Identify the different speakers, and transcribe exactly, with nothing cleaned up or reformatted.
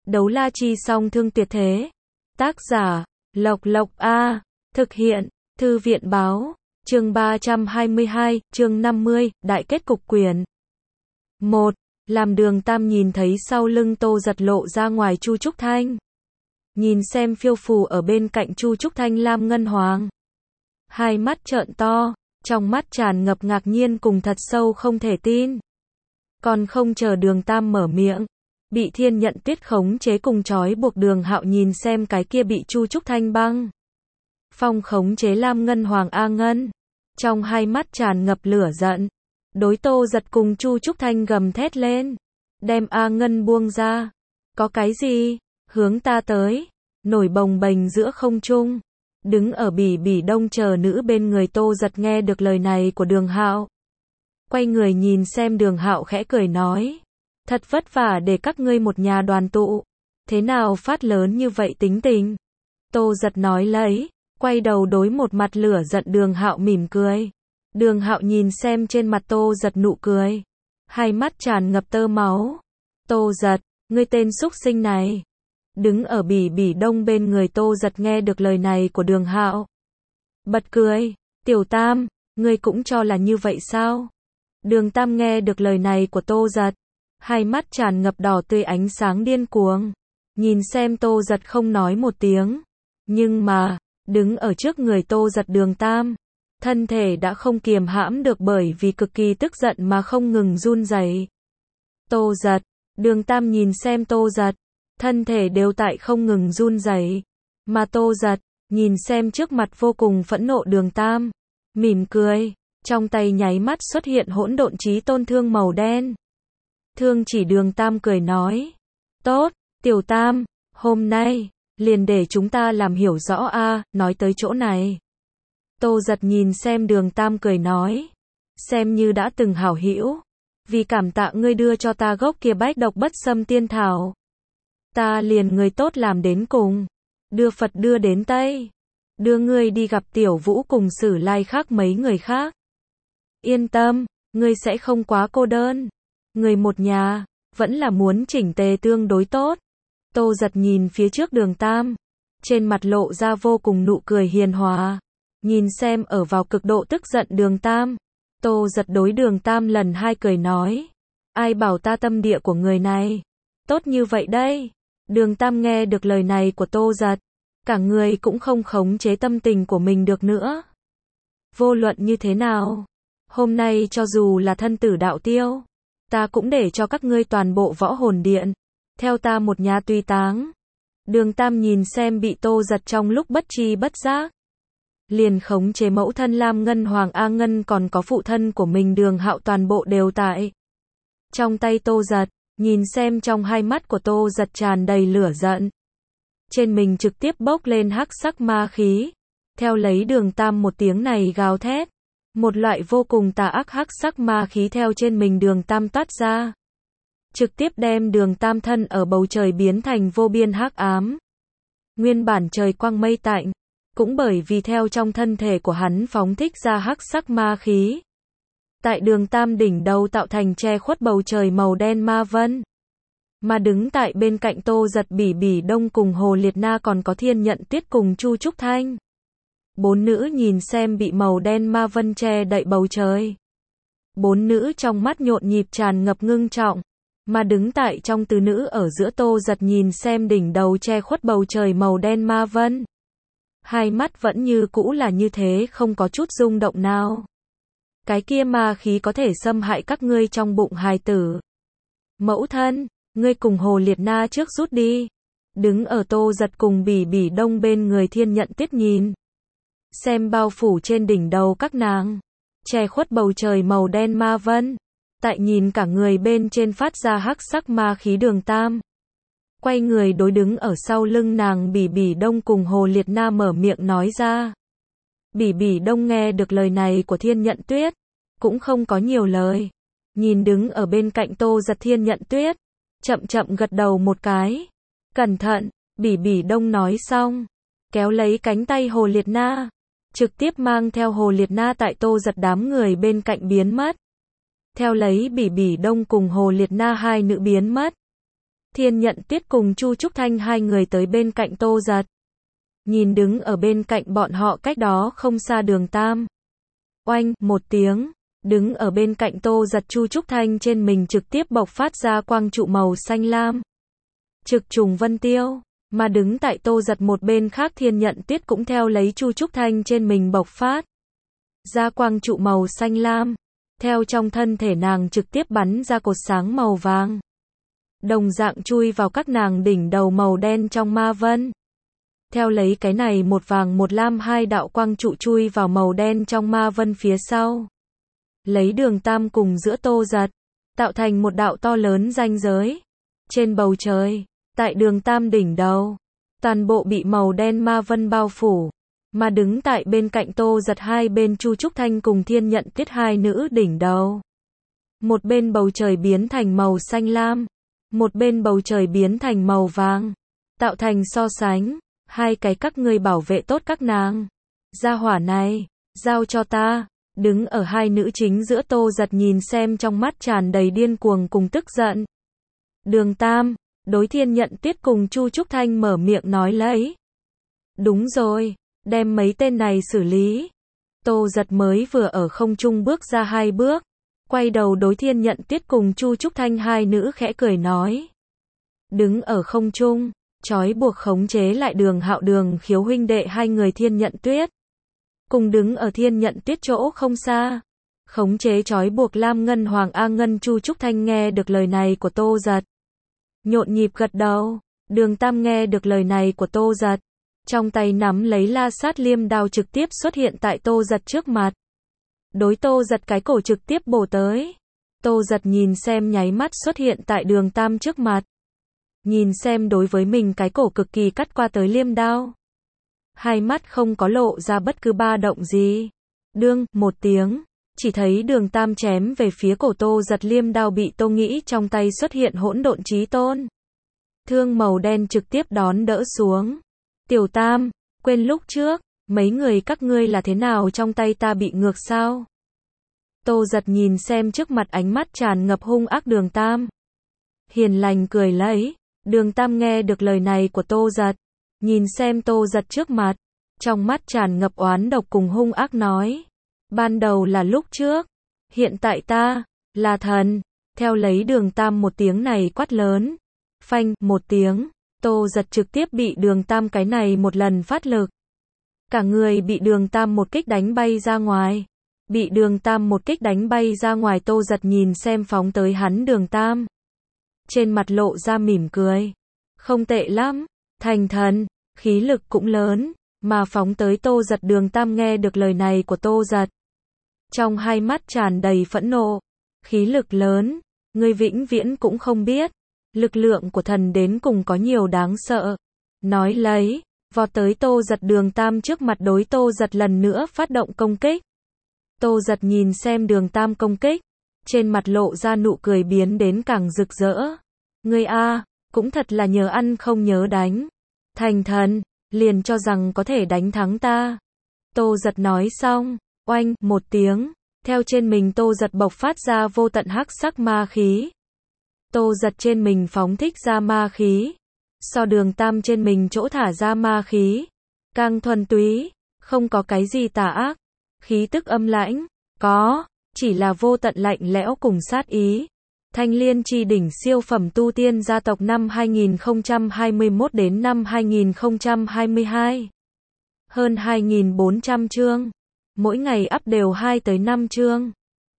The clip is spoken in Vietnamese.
Speaker 1: Đấu la chi song thương tuyệt thế. Tác giả, Lộc Lộc A. Thực hiện, Thư viện báo. Chương ba trăm hai mươi hai, chương năm mươi, Đại kết cục quyền. một. Làm Đường Tam nhìn thấy sau lưng Tô Giật lộ ra ngoài Chu Trúc Thanh. Nhìn xem phiêu phù ở bên cạnh Chu Trúc Thanh Lam Ngân Hoàng. Hai mắt trợn to, trong mắt tràn ngập ngạc nhiên cùng thật sâu không thể tin. Còn không chờ Đường Tam mở miệng, bị Thiên Nhận Tuyết khống chế cùng trói buộc Đường Hạo nhìn xem cái kia bị Chu Trúc Thanh băng phong khống chế Lam Ngân Hoàng A Ngân, trong hai mắt tràn ngập lửa giận, đối Tô Giật cùng Chu Trúc Thanh gầm thét lên, đem A Ngân buông ra. Có cái gì? Hướng ta tới. Nổi bồng bềnh giữa không trung, đứng ở bỉ bỉ đông chờ nữ bên người Tô Giật nghe được lời này của Đường Hạo, quay người nhìn xem Đường Hạo khẽ cười nói, thật vất vả để các ngươi một nhà đoàn tụ, thế nào phát lớn như vậy tính tình? Tô Giật nói lấy, quay đầu đối một mặt lửa giận Đường Hạo mỉm cười. Đường Hạo nhìn xem trên mặt Tô Giật nụ cười, hai mắt tràn ngập tơ máu. Tô Giật, ngươi tên xúc sinh này. Đứng ở bỉ bỉ đông bên người Tô Giật nghe được lời này của Đường Hạo, bật cười, Tiểu Tam, ngươi cũng cho là như vậy sao? Đường Tam nghe được lời này của Tô Giật, hai mắt tràn ngập đỏ tươi ánh sáng điên cuồng, nhìn xem Tô Giật không nói một tiếng, nhưng mà, đứng ở trước người Tô Giật Đường Tam, thân thể đã không kiềm hãm được bởi vì cực kỳ tức giận mà không ngừng run rẩy. Tô Giật, Đường Tam nhìn xem Tô Giật, thân thể đều tại không ngừng run rẩy, mà Tô Giật nhìn xem trước mặt vô cùng phẫn nộ Đường Tam, mỉm cười, trong tay nháy mắt xuất hiện hỗn độn chí tôn thương màu đen. Thương chỉ Đường Tam cười nói, tốt, Tiểu Tam, hôm nay liền để chúng ta làm hiểu rõ a. Nói tới chỗ này, Tô Giật nhìn xem Đường Tam cười nói, xem như đã từng hảo hữu, vì cảm tạ ngươi đưa cho ta gốc kia bách độc bất xâm tiên thảo, ta liền người tốt làm đến cùng, đưa Phật đưa đến Tây, đưa ngươi đi gặp Tiểu Vũ cùng Sử Lai khác mấy người khác. Yên tâm, ngươi sẽ không quá cô đơn, người một nhà vẫn là muốn chỉnh tề tương đối tốt. Tô Giật nhìn phía trước Đường Tam, trên mặt lộ ra vô cùng nụ cười hiền hòa, nhìn xem ở vào cực độ tức giận Đường Tam, Tô Giật đối Đường Tam lần hai cười nói, ai bảo ta tâm địa của người này tốt như vậy đây? Đường Tam nghe được lời này của Tô Giật, cả người cũng không khống chế tâm tình của mình được nữa. Vô luận như thế nào, hôm nay cho dù là thân tử đạo tiêu, ta cũng để cho các ngươi toàn bộ võ hồn điện theo ta một nhà tùy táng. Đường Tam nhìn xem bị Tô Giật trong lúc bất tri bất giác liền khống chế mẫu thân Lam Ngân Hoàng A Ngân còn có phụ thân của mình Đường Hạo toàn bộ đều tại trong tay Tô Giật, nhìn xem trong hai mắt của Tô Giật tràn đầy lửa giận, trên mình trực tiếp bốc lên hắc sắc ma khí, theo lấy Đường Tam một tiếng này gào thét, một loại vô cùng tà ác hắc sắc ma khí theo trên mình Đường Tam toát ra, trực tiếp đem Đường Tam thân ở bầu trời biến thành vô biên hắc ám. Nguyên bản trời quang mây tạnh, cũng bởi vì theo trong thân thể của hắn phóng thích ra hắc sắc ma khí, tại Đường Tam đỉnh đầu tạo thành che khuất bầu trời màu đen ma vân. Mà đứng tại bên cạnh Tô Giật bỉ bỉ đông cùng Hồ Liệt Na còn có Thiên Nhận Tuyết cùng Chu Trúc Thanh. Bốn nữ nhìn xem bị màu đen ma vân che đậy bầu trời. Bốn nữ trong mắt nhộn nhịp tràn ngập ngưng trọng, mà đứng tại trong tứ nữ ở giữa Tô Giật nhìn xem đỉnh đầu che khuất bầu trời màu đen ma vân. Hai mắt vẫn như cũ là như thế, không có chút rung động nào. Cái kia ma khí có thể xâm hại các ngươi trong bụng hài tử. Mẫu thân, ngươi cùng Hồ Liệt Na trước rút đi. Đứng ở Tô Giật cùng bỉ bỉ đông bên người Thiên Nhận Tuyết nhìn xem bao phủ trên đỉnh đầu các nàng, che khuất bầu trời màu đen ma vân, tại nhìn cả người bên trên phát ra hắc sắc ma khí Đường Tam, quay người đối đứng ở sau lưng nàng bỉ bỉ đông cùng Hồ Liệt Na mở miệng nói ra. Bỉ bỉ đông nghe được lời này của Thiên Nhận Tuyết, cũng không có nhiều lời, nhìn đứng ở bên cạnh Tô Giật Thiên Nhận Tuyết, chậm chậm gật đầu một cái. Cẩn thận, bỉ bỉ đông nói xong, kéo lấy cánh tay Hồ Liệt Na, trực tiếp mang theo Hồ Liệt Na tại Tô Giật đám người bên cạnh biến mất. Theo lấy bỉ bỉ đông cùng Hồ Liệt Na hai nữ biến mất. Thiên Nhận Tuyết cùng Chu Trúc Thanh hai người tới bên cạnh Tô Giật. Nhìn đứng ở bên cạnh bọn họ cách đó không xa Đường Tam. Oanh, một tiếng, đứng ở bên cạnh Tô Giật Chu Trúc Thanh trên mình trực tiếp bộc phát ra quang trụ màu xanh lam. Trực trùng vân tiêu, mà đứng tại Tô Giật một bên khác Thiên Nhận Tuyết cũng theo lấy Chu Trúc Thanh trên mình bộc phát ra quang trụ màu xanh lam, theo trong thân thể nàng trực tiếp bắn ra cột sáng màu vàng. Đồng dạng chui vào các nàng đỉnh đầu màu đen trong ma vân. Theo lấy cái này một vàng một lam hai đạo quang trụ chui vào màu đen trong ma vân phía sau. Lấy Đường Tam cùng giữa Tô Giật, tạo thành một đạo to lớn ranh giới. Trên bầu trời, tại Đường Tam đỉnh đầu, toàn bộ bị màu đen ma vân bao phủ. Mà đứng tại bên cạnh Tô Giật hai bên Chu Trúc Thanh cùng Thiên Nhận Tuyết hai nữ đỉnh đầu. Một bên bầu trời biến thành màu xanh lam, một bên bầu trời biến thành màu vàng, tạo thành so sánh, hai cái các ngươi bảo vệ tốt các nàng. Gia hỏa này, giao cho ta. Đứng ở hai nữ chính giữa Tô Giật nhìn xem trong mắt tràn đầy điên cuồng cùng tức giận. Đường Tam, đối Thiên Nhận Tuyết cùng Chu Trúc Thanh mở miệng nói lấy. Đúng rồi, đem mấy tên này xử lý. Tô Giật mới vừa ở không trung bước ra hai bước, quay đầu đối Thiên Nhận Tuyết cùng Chu Trúc Thanh hai nữ khẽ cười nói. Đứng ở không trung, trói buộc khống chế lại Đường Hạo Đường Khiếu huynh đệ hai người Thiên Nhận Tuyết. Cùng đứng ở Thiên Nhận Tuyết chỗ không xa, khống chế trói buộc Lam Ngân Hoàng A Ngân Chu Trúc Thanh nghe được lời này của Tô Giật. Nhộn nhịp gật đầu. Đường Tam nghe được lời này của Tô Giật, trong tay nắm lấy la sát liêm đao trực tiếp xuất hiện tại Tô Giật trước mặt. Đối Tô Giật cái cổ trực tiếp bổ tới. Tô Giật nhìn xem nháy mắt xuất hiện tại Đường Tam trước mặt. Nhìn xem đối với mình cái cổ cực kỳ cắt qua tới liêm đao. Hai mắt không có lộ ra bất cứ ba động gì. Đương, một tiếng, chỉ thấy Đường Tam chém về phía cổ Tô Giật liêm đao bị Tô Nghĩ trong tay xuất hiện hỗn độn chí tôn. Thương màu đen trực tiếp đón đỡ xuống. Tiểu Tam, quên lúc trước, mấy người các ngươi là thế nào trong tay ta bị ngược sao? Tô Giật nhìn xem trước mặt ánh mắt tràn ngập hung ác Đường Tam. Hiền lành cười lấy. Đường Tam nghe được lời này của Tô Giật, nhìn xem Tô Giật trước mặt, trong mắt tràn ngập oán độc cùng hung ác nói. Ban đầu là lúc trước, hiện tại ta, là thần. Theo lấy Đường Tam một tiếng này quát lớn. Phanh, một tiếng, Tô Giật trực tiếp bị Đường Tam cái này một lần phát lực. Cả người bị Đường Tam một kích đánh bay ra ngoài. Bị Đường Tam một kích đánh bay ra ngoài Tô Giật nhìn xem phóng tới hắn Đường Tam. Trên mặt lộ ra mỉm cười. Không tệ lắm, thành thần, khí lực cũng lớn, mà phóng tới Tô Giật. Đường Tam nghe được lời này của Tô Giật, trong hai mắt tràn đầy phẫn nộ. Khí lực lớn, ngươi vĩnh viễn cũng không biết, lực lượng của thần đến cùng có nhiều đáng sợ. Nói lấy, vọt tới Tô Giật. Đường Tam trước mặt đối Tô Giật lần nữa phát động công kích. Tô Giật nhìn xem Đường Tam công kích, trên mặt lộ ra nụ cười biến đến càng rực rỡ. Ngươi a, cũng thật là nhớ ăn không nhớ đánh. Thành thần, liền cho rằng có thể đánh thắng ta. Tô Giật nói xong, oanh, một tiếng, theo trên mình Tô Giật bộc phát ra vô tận hắc sắc ma khí. Tô Giật trên mình phóng thích ra ma khí, so Đường Tam trên mình chỗ thả ra ma khí càng thuần túy, không có cái gì tà ác, khí tức âm lãnh, có, chỉ là vô tận lạnh lẽo cùng sát ý. Thanh Liên Chi Đỉnh siêu phẩm tu tiên gia tộc năm hai nghìn không trăm hai mươi mốt đến năm hai nghìn không trăm hai mươi hai. Hơn hai nghìn bốn trăm chương. Mỗi ngày up đều hai tới năm chương.